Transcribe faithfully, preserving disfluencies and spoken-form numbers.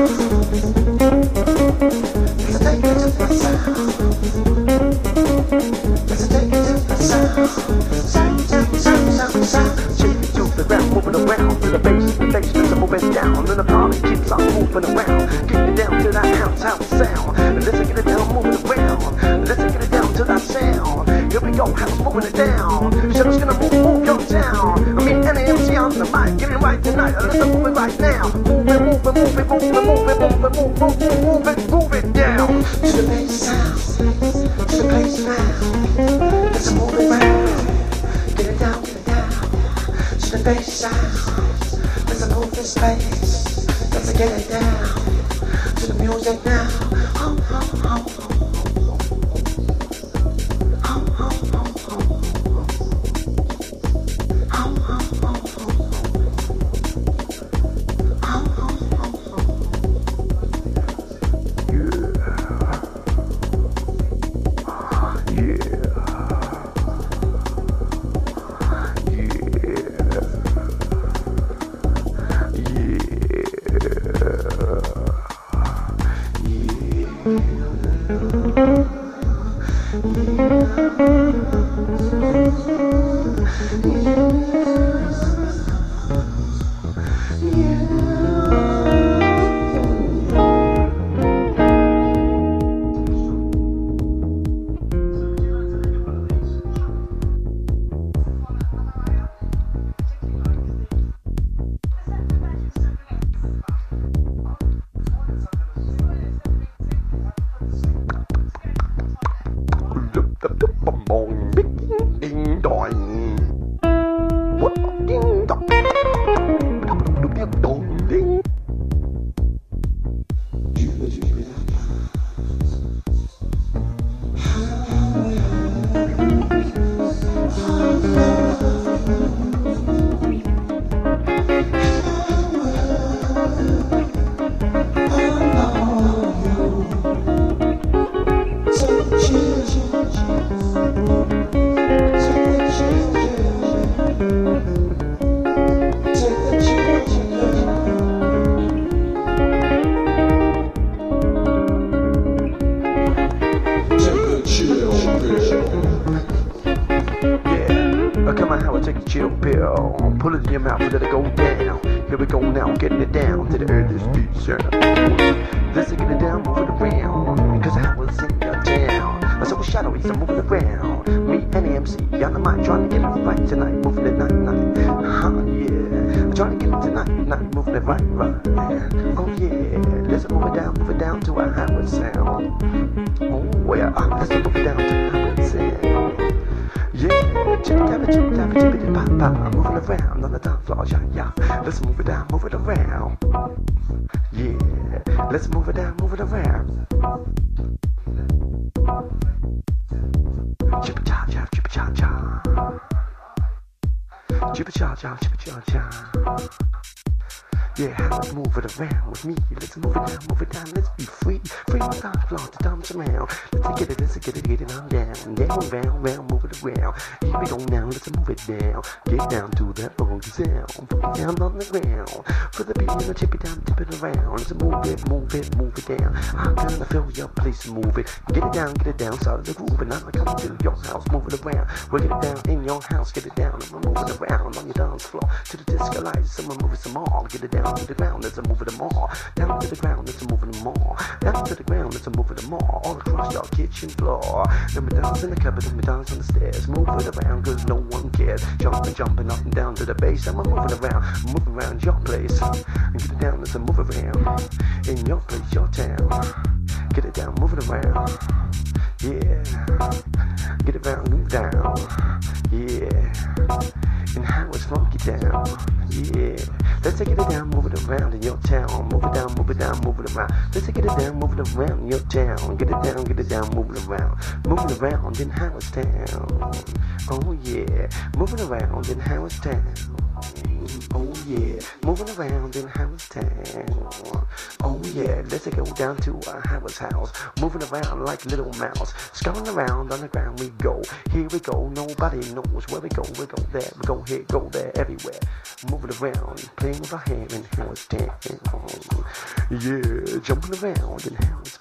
Let's take it to the sound. Let's take it to the sound. Sound, sound, sound, sound, sound. Shake it to the ground, moving around to the bass, the bass is moving down, and the party keeps on moving around. Get it down to that house, house sound. Let's get it down, moving around. Let's get it down to that sound. Here we go, house moving it down. Shutter's gonna move, move your town. I mean, N A M C on the mic, get it right tonight. Let's move it right now. Move it, move it, move it, move it, move it, move it, move it, move it, move it down to the bass sound, to the bass now. Let's move it round. Get it down, get it down to the bass sound. Let's move this bass. Let's get it down to the music now. Oh, oh, oh, oh. Pull it in your mouth and let it go down. Here we go now, getting it down to the earliest beat sound. Let's get it down, moving around, cause I was in your town. I saw a shadow, he's moving around. Me and N A M C on the mic, trying to get it right tonight, moving it night, night. Huh, yeah. I'm trying to get it tonight, night, moving it right, right. Oh yeah, let's move it down, move it down to a higher sound. Oh yeah, let's move it down to a higher sound. Yeah, chippy tappy, chippy tappy, chippy pop pop, moving around on the dance floor, yeah, yeah. Let's move it down, move it around. Yeah, let's move it down, move it around. Chippy cha cha, chippy cha cha. Chippy cha cha, chippy cha cha. Yeah, let's move it around with me. Let's move it down, move it down. Let's be free, free on the dance floor to dance around. Let's get it, let's get it, get it on down, down, round, round, move it around. Here we go now, let's move it down. Get down to that old sound. Put it down on the ground. Put the beat in the tip it down, tip it around. Let's move it, move it, move it down. I'm gonna feel your place, move it. Get it down, get it down, start the groove. And I'm coming to your house, move it around. We'll get it down in your house, get it down. I'm moving around on your dance floor to the disco lights. Someone move it some more. Get it down to the ground, let's move it more. Down to the ground, let's move it more. Down to the ground, let's move it more. All across your kitchen floor. Then we dance in the cupboard, then we dance on the stairs. Move it around, cause no one cares. Jumping, jumping up and down to the bass. I'm moving around, moving around your place. And get it down, let's move it around. In your place, your town. Get it down, move it around. Yeah. Get it round, move down. Yeah. And how it's funky down. Yeah. Let's take it down, move it around in your town. Move it down, move it down, move it around. Let's take it down, move it around in your town. Get it down, get it down, move it around. Move it around in Howard's town. Oh yeah. Moving around in Howard's town. Oh yeah. Moving around in Howard's town. Oh yeah, let's go down to our Howard's house. Moving around like little mouse. Sculling around on the ground we go. Here we go, nobody knows where we go. We go there, we go here, go there, everywhere. Moving around, playing with our hair in Howard's town. Yeah, jumping around in Howard's